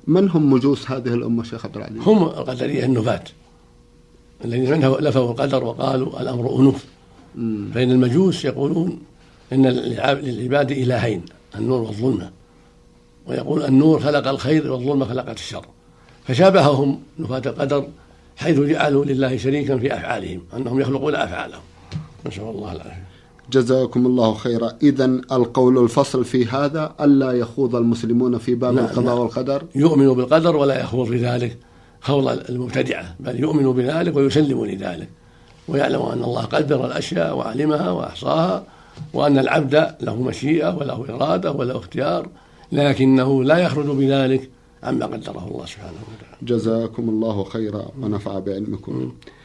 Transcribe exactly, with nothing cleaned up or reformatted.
من هم مجوس هذه الأمة شيخ عبد العزيز؟ هم القدرية النفاة الذين نفوا القدر وقالوا الأمر أنوف. فإن المجوس يقولون إن للعباد إلهين، النور والظلمة، ويقول النور خلق الخير والظلمة خلقت الشر، فشابههم نفاة القدر حيث جعلوا لله شريكا في أفعالهم، أنهم يخلقون أفعالهم. نسأل الله العافية. جزاكم الله خيرا. إذن القول الفصل في هذا ألا يخوض المسلمون في باب نعم القضاء نعم. والقدر، يؤمن بالقدر ولا يخوض في ذلك خوض المبتدعة، بل يؤمن بذلك ويسلم لذلك، ويعلم أن الله قدر الأشياء وعلمها وأحصاها، وأن العبد له مشيئة وله إرادة وله اختيار، لكنه لا يخرج بذلك عما قدره الله سبحانه وتعالى. جزاكم الله خيرا ونفع بعلمكم.